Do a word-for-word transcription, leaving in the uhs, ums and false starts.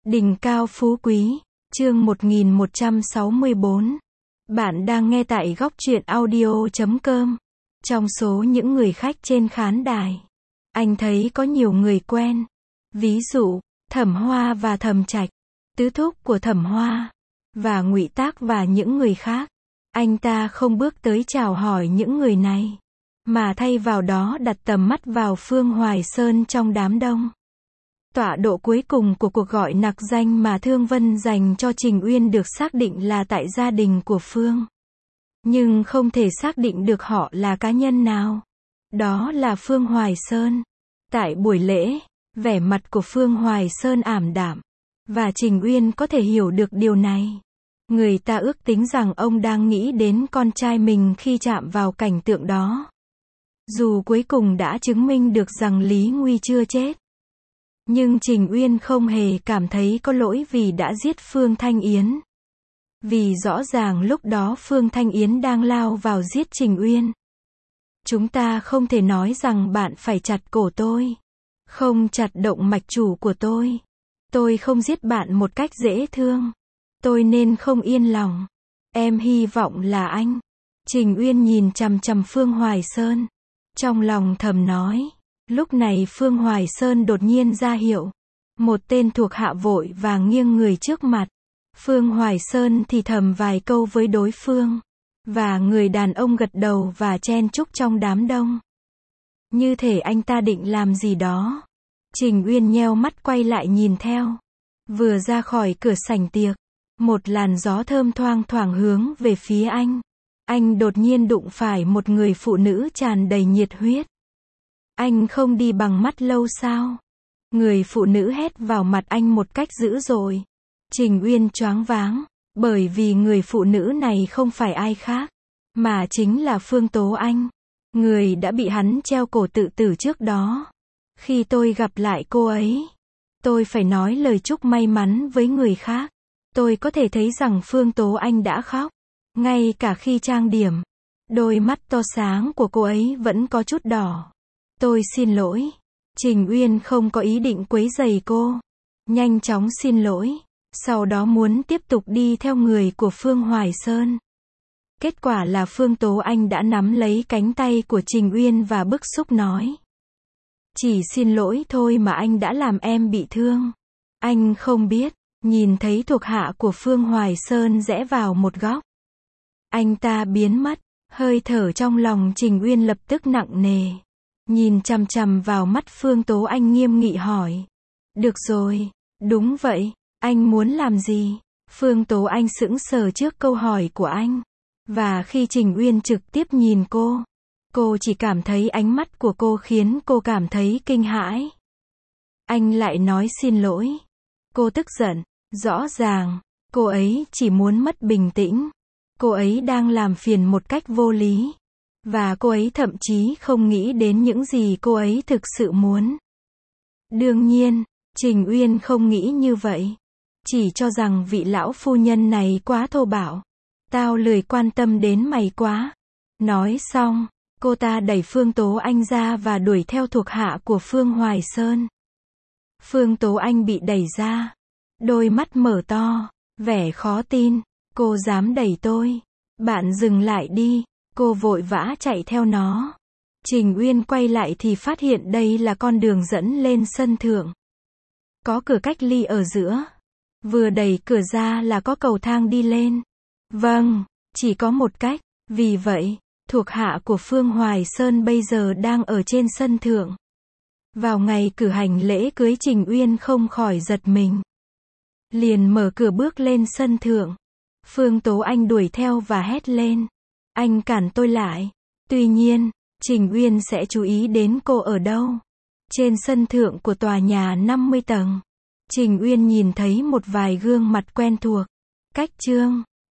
Đỉnh cao phú quý, chương một nghìn một trăm sáu mươi bốn. Bạn đang nghe tại góc truyện audio chấm com. Trong số những người khách trên khán đài, anh thấy có nhiều người quen. Ví dụ, Thẩm Hoa và Thẩm Trạch, tứ thúc của Thẩm Hoa, và Ngụy Tác và những người khác. Anh ta không bước tới chào hỏi những người này, mà thay vào đó đặt tầm mắt vào Phương Hoài Sơn trong đám đông. Tọa độ cuối cùng của cuộc gọi nặc danh mà Thương Vân dành cho Trình Uyên được xác định là tại gia đình của Phương. Nhưng không thể xác định được họ là cá nhân nào. Đó là Phương Hoài Sơn. Tại buổi lễ, vẻ mặt của Phương Hoài Sơn ảm đạm, và Trình Uyên có thể hiểu được điều này. Người ta ước tính rằng ông đang nghĩ đến con trai mình khi chạm vào cảnh tượng đó. Dù cuối cùng đã chứng minh được rằng Lý Nguy chưa chết, nhưng Trình Uyên không hề cảm thấy có lỗi vì đã giết Phương Thanh Yến. Vì rõ ràng lúc đó Phương Thanh Yến đang lao vào giết Trình Uyên. Chúng ta không thể nói rằng bạn phải chặt cổ tôi, không chặt động mạch chủ của tôi. Tôi không giết bạn một cách dễ thương. Tôi nên không yên lòng. Em hy vọng là anh. Trình Uyên nhìn chằm chằm Phương Hoài Sơn, trong lòng thầm nói. Lúc này Phương Hoài Sơn đột nhiên ra hiệu. Một tên thuộc hạ vội vàng nghiêng người trước mặt. Phương Hoài Sơn thì thầm vài câu với đối phương. Và người đàn ông gật đầu và chen chúc trong đám đông. Như thể anh ta định làm gì đó. Trình Uyên nheo mắt quay lại nhìn theo. Vừa ra khỏi cửa sảnh tiệc, một làn gió thơm thoang thoảng hướng về phía anh. Anh đột nhiên đụng phải một người phụ nữ tràn đầy nhiệt huyết. Anh không đi bằng mắt lâu sao? Người phụ nữ hét vào mặt anh một cách dữ dội. Trình Uyên choáng váng, bởi vì người phụ nữ này không phải ai khác, mà chính là Phương Tố Anh, người đã bị hắn treo cổ tự tử trước đó. Khi tôi gặp lại cô ấy, tôi phải nói lời chúc may mắn với người khác. Tôi có thể thấy rằng Phương Tố Anh đã khóc, ngay cả khi trang điểm. Đôi mắt to sáng của cô ấy vẫn có chút đỏ. Tôi xin lỗi. Trình Uyên không có ý định quấy rầy cô. Nhanh chóng xin lỗi. Sau đó muốn tiếp tục đi theo người của Phương Hoài Sơn. Kết quả là Phương Tố Anh đã nắm lấy cánh tay của Trình Uyên và bức xúc nói. Chỉ xin lỗi thôi mà anh đã làm em bị thương. Anh không biết. Nhìn thấy thuộc hạ của Phương Hoài Sơn rẽ vào một góc, anh ta biến mất. Hơi thở trong lòng Trình Uyên lập tức nặng nề. Nhìn chằm chằm vào mắt Phương Tố Anh nghiêm nghị hỏi. Được rồi, đúng vậy, anh muốn làm gì? Phương Tố Anh sững sờ trước câu hỏi của anh. Và khi Trình Uyên trực tiếp nhìn cô, cô chỉ cảm thấy ánh mắt của cô khiến cô cảm thấy kinh hãi. Anh lại nói xin lỗi. Cô tức giận. Rõ ràng, cô ấy chỉ muốn mất bình tĩnh. Cô ấy đang làm phiền một cách vô lý. Và cô ấy thậm chí không nghĩ đến những gì cô ấy thực sự muốn. Đương nhiên, Trình Uyên không nghĩ như vậy. Chỉ cho rằng vị lão phu nhân này quá thô bạo. Tao lười quan tâm đến mày quá. Nói xong, cô ta đẩy Phương Tố Anh ra và đuổi theo thuộc hạ của Phương Hoài Sơn. Phương Tố Anh bị đẩy ra. Đôi mắt mở to, vẻ khó tin. Cô dám đẩy tôi. Bạn dừng lại đi. Cô vội vã chạy theo nó. Trình Uyên quay lại thì phát hiện đây là con đường dẫn lên sân thượng. Có cửa cách ly ở giữa. Vừa đẩy cửa ra là có cầu thang đi lên. Vâng, chỉ có một cách. Vì vậy, thuộc hạ của Phương Hoài Sơn bây giờ đang ở trên sân thượng. Vào ngày cử hành lễ cưới, Trình Uyên không khỏi giật mình. Liền mở cửa bước lên sân thượng. Phương Tố Anh đuổi theo và hét lên. Anh cản tôi lại. Tuy nhiên, Trình Uyên sẽ chú ý đến cô ở đâu. Trên sân thượng của tòa nhà năm mươi tầng. Trình Uyên nhìn thấy một vài gương mặt quen thuộc. Cách Trương,